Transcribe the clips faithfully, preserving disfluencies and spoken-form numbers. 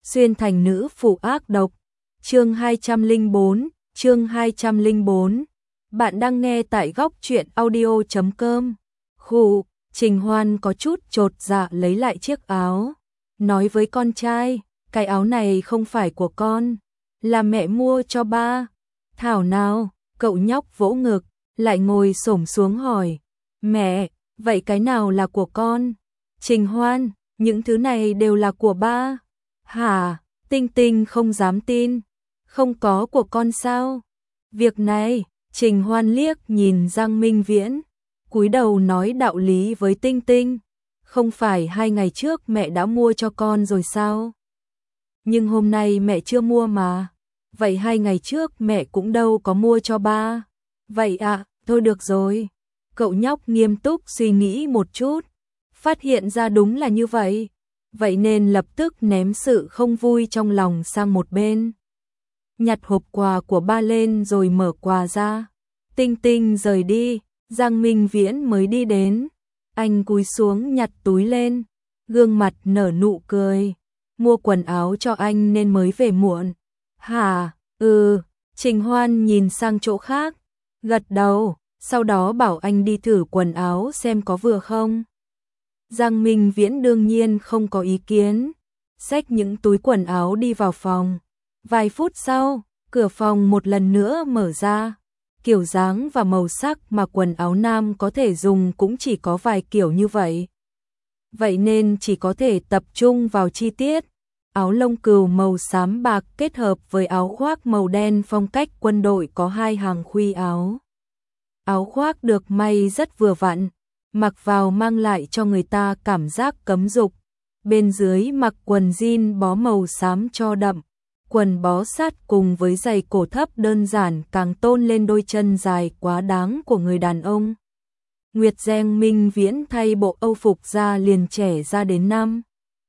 xuyên thành nữ phụ ác độc. Chương hai trăm lẻ bốn, chương hai trăm lẻ bốn. Bạn đang nghe tại góc truyện audio chấm com. Khụ, Trình Hoan có chút chột dạ lấy lại chiếc áo, nói với con trai, cái áo này không phải của con, là mẹ mua cho ba. Thảo nào, cậu nhóc vỗ ngực, lại ngồi xổm xuống hỏi, mẹ, vậy cái nào là của con? Trình Hoan, những thứ này đều là của ba. Hả? Tinh Tinh không dám tin, không có của con sao? Việc này, Trình Hoan liếc nhìn Giang Minh Viễn, cúi đầu nói đạo lý với Tinh Tinh, không phải hai ngày trước mẹ đã mua cho con rồi sao? Nhưng hôm nay mẹ chưa mua mà. Vậy hai ngày trước mẹ cũng đâu có mua cho ba. Vậy ạ, à, thôi được rồi. Cậu nhóc nghiêm túc suy nghĩ một chút, phát hiện ra đúng là như vậy. Vậy nên lập tức ném sự không vui trong lòng sang một bên, nhặt hộp quà của ba lên rồi mở quà ra. Tinh Tinh rời đi, Giang Minh Viễn mới đi đến. Anh cúi xuống nhặt túi lên, gương mặt nở nụ cười. Mua quần áo cho anh nên mới về muộn. Hả? Ừ. Trình Hoan nhìn sang chỗ khác, gật đầu, sau đó bảo anh đi thử quần áo xem có vừa không. Giang Minh Viễn đương nhiên không có ý kiến, xách những túi quần áo đi vào phòng. Vài phút sau, cửa phòng một lần nữa mở ra. Kiểu dáng và màu sắc mà quần áo nam có thể dùng cũng chỉ có vài kiểu như vậy. Vậy nên chỉ có thể tập trung vào chi tiết. Áo lông cừu màu xám bạc kết hợp với áo khoác màu đen phong cách quân đội có hai hàng khuy áo. Áo khoác được may rất vừa vặn, mặc vào mang lại cho người ta cảm giác cấm dục. Bên dưới mặc quần jean bó màu xám cho đậm, quần bó sát cùng với giày cổ thấp đơn giản càng tôn lên đôi chân dài quá đáng của người đàn ông. Nguyệt Giang Minh Viễn thay bộ âu phục ra liền trẻ ra đến năm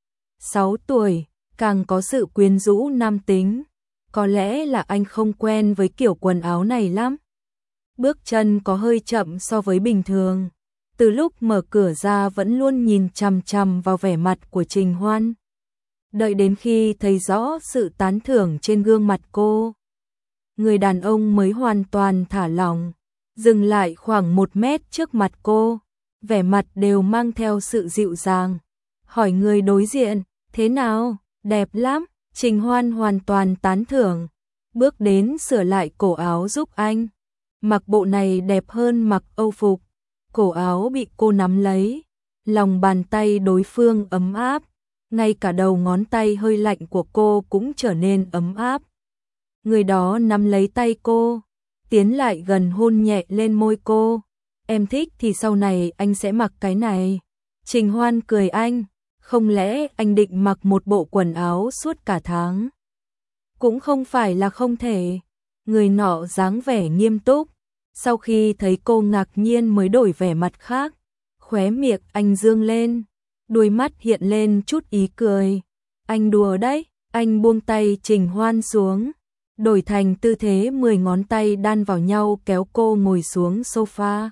sáu tuổi, càng có sự quyến rũ nam tính. Có lẽ là anh không quen với kiểu quần áo này lắm. Bước chân có hơi chậm so với bình thường. Từ lúc mở cửa ra vẫn luôn nhìn chằm chằm vào vẻ mặt của Trình Hoan. Đợi đến khi thấy rõ sự tán thưởng trên gương mặt cô, người đàn ông mới hoàn toàn thả lỏng, dừng lại khoảng một mét trước mặt cô, vẻ mặt đều mang theo sự dịu dàng. Hỏi người đối diện, thế nào? Đẹp lắm. Trình Hoan hoàn toàn tán thưởng, bước đến sửa lại cổ áo giúp anh. Mặc bộ này đẹp hơn mặc âu phục. Cổ áo bị cô nắm lấy, lòng bàn tay đối phương ấm áp, ngay cả đầu ngón tay hơi lạnh của cô cũng trở nên ấm áp. Người đó nắm lấy tay cô, tiến lại gần hôn nhẹ lên môi cô. Em thích thì sau này anh sẽ mặc cái này. Trình Hoan cười anh, không lẽ anh định mặc một bộ quần áo suốt cả tháng? Cũng không phải là không thể. Người nọ dáng vẻ nghiêm túc, sau khi thấy cô ngạc nhiên mới đổi vẻ mặt khác. Khóe miệng anh dương lên, đôi mắt hiện lên chút ý cười. Anh đùa đấy. Anh buông tay Trình Hoan xuống, đổi thành tư thế mười ngón tay đan vào nhau kéo cô ngồi xuống sofa.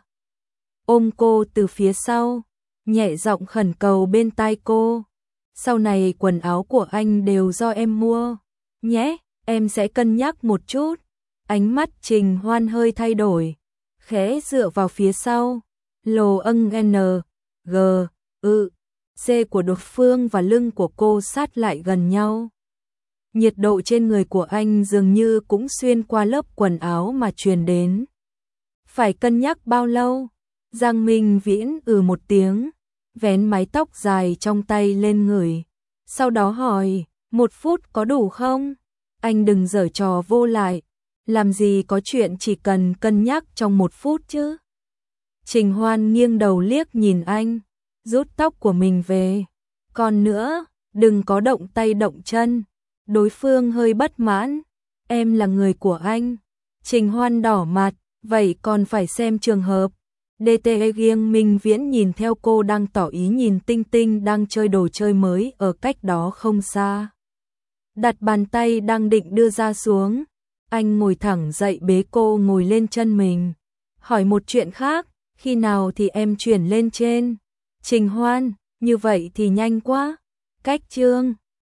Ôm cô từ phía sau, nhẹ giọng khẩn cầu bên tai cô. Sau này quần áo của anh đều do em mua, nhé, em sẽ cân nhắc một chút. Ánh mắt Trình Hoan hơi thay đổi, khẽ dựa vào phía sau, lồ âng N, G, ư, C của đối phương và lưng của cô sát lại gần nhau. Nhiệt độ trên người của anh dường như cũng xuyên qua lớp quần áo mà truyền đến. Phải cân nhắc bao lâu? Giang Minh Viễn ừ một tiếng, vén mái tóc dài trong tay lên người. Sau đó hỏi, một phút có đủ không? Anh đừng giở trò vô lại. Làm gì có chuyện chỉ cần cân nhắc trong một phút chứ? Trình Hoan nghiêng đầu liếc nhìn anh, rút tóc của mình về. Còn nữa, đừng có động tay động chân. Đối phương hơi bất mãn. Em là người của anh. Trình Hoan đỏ mặt, vậy còn phải xem trường hợp. đê tê e Giang Minh Viễn nhìn theo cô đang tỏ ý nhìn Tinh Tinh đang chơi đồ chơi mới ở cách đó không xa. Đặt bàn tay đang định đưa ra xuống. Anh ngồi thẳng dậy bế cô ngồi lên chân mình. Hỏi một chuyện khác, khi nào thì em chuyển lên trên? Trình Hoan, như vậy thì nhanh quá. Cách chương